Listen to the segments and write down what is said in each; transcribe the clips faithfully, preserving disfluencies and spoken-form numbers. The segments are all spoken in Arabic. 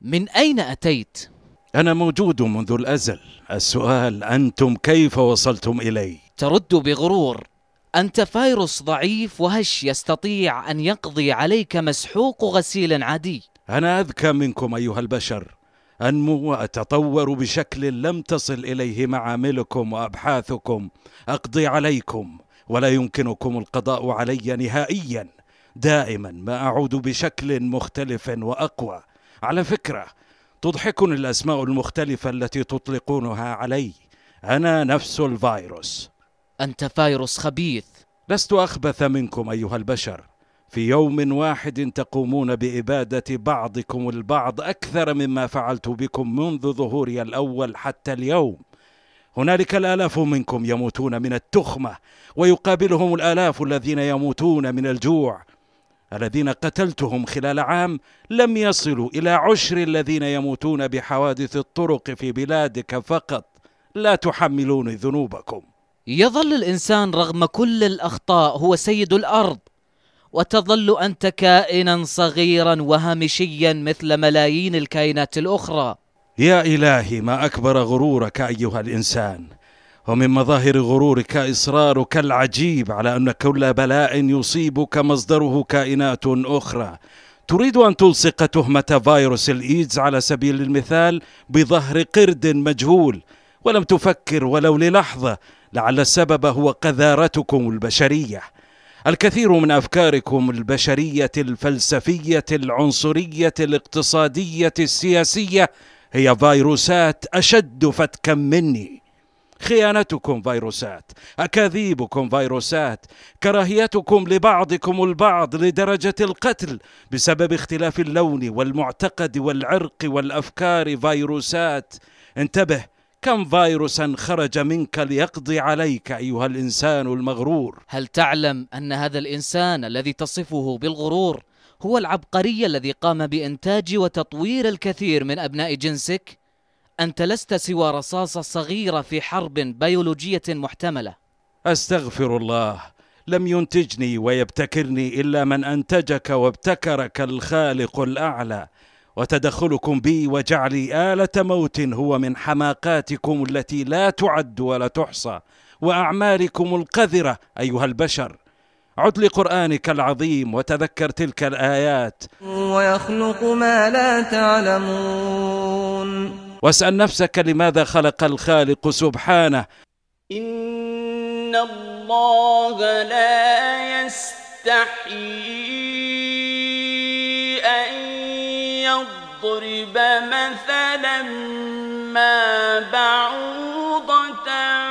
من أين أتيت؟ أنا موجود منذ الأزل. السؤال أنتم كيف وصلتم إلي؟ ترد بغرور. أنت فيروس ضعيف وهش يستطيع أن يقضي عليك مسحوق غسيل عادي. أنا أذكى منكم أيها البشر، أنمو وأتطور بشكل لم تصل إليه معاملكم وأبحاثكم. أقضي عليكم ولا يمكنكم القضاء علي نهائيا. دائما ما أعود بشكل مختلف وأقوى. على فكرة، تضحكني الأسماء المختلفة التي تطلقونها علي. أنا نفس الفيروس. أنت فيروس خبيث. لست أخبث منكم أيها البشر. في يوم واحد تقومون بإبادة بعضكم البعض أكثر مما فعلت بكم منذ ظهوري الأول حتى اليوم. هنالك الآلاف منكم يموتون من التخمة، ويقابلهم الآلاف الذين يموتون من الجوع. الذين قتلتهم خلال عام لم يصلوا إلى عشر الذين يموتون بحوادث الطرق في بلادك فقط. لا تحملوني ذنوبكم. يظل الإنسان رغم كل الأخطاء هو سيد الأرض، وتظل أنت كائنا صغيرا وهامشيا مثل ملايين الكائنات الأخرى. يا إلهي، ما أكبر غرورك أيها الإنسان. ومن مظاهر غرورك إصرارك العجيب على أن كل بلاء يصيبك مصدره كائنات أخرى. تريد أن تلصق تهمة فيروس الإيدز على سبيل المثال بظهر قرد مجهول، ولم تفكر ولو للحظة لعل السبب هو قذارتكم البشرية. الكثير من أفكاركم البشرية الفلسفية العنصرية الاقتصادية السياسية هي فيروسات أشد فتكا مني. خيانتكم فيروسات، أكاذيبكم فيروسات، كراهيتكم لبعضكم البعض لدرجة القتل بسبب اختلاف اللون والمعتقد والعرق والأفكار فيروسات. انتبه، كم فيروسا خرج منك ليقضي عليك أيها الإنسان المغرور. هل تعلم أن هذا الإنسان الذي تصفه بالغرور هو العبقري الذي قام بإنتاج وتطوير الكثير من أبناء جنسك؟ أنت لست سوى رصاصة صغيرة في حرب بيولوجية محتملة. أستغفر الله. لم ينتجني ويبتكرني إلا من أنتجك وابتكرك الخالق الأعلى. وتدخلكم بي وجعلي آلة موت هو من حماقاتكم التي لا تعد ولا تحصى، وأعمالكم القذرة أيها البشر. عد لقرآنك العظيم وتذكر تلك الآيات. ويخلق ما لا تعلمون. واسأل نفسك لماذا خلق الخالق سبحانه. إن الله لا يستحيي أن يضرب مثلا ما بعوضة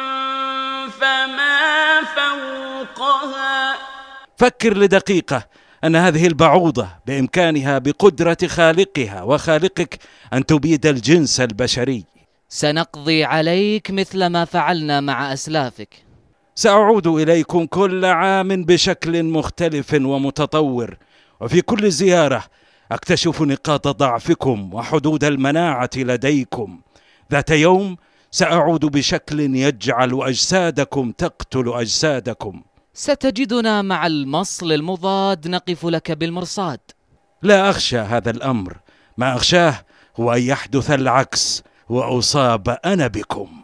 فما فوقها. فكر لدقيقة أن هذه البعوضة بإمكانها بقدرة خالقها وخالقك أن تبيد الجنس البشري. سنقضي عليك مثل ما فعلنا مع أسلافك. سأعود إليكم كل عام بشكل مختلف ومتطور، وفي كل زيارة أكتشف نقاط ضعفكم وحدود المناعة لديكم. ذات يوم سأعود بشكل يجعل أجسادكم تقتل أجسادكم. ستجدنا مع المصل المضاد نقف لك بالمرصاد. لا أخشى هذا الأمر. ما أخشاه هو أن يحدث العكس وأصاب أنا بكم.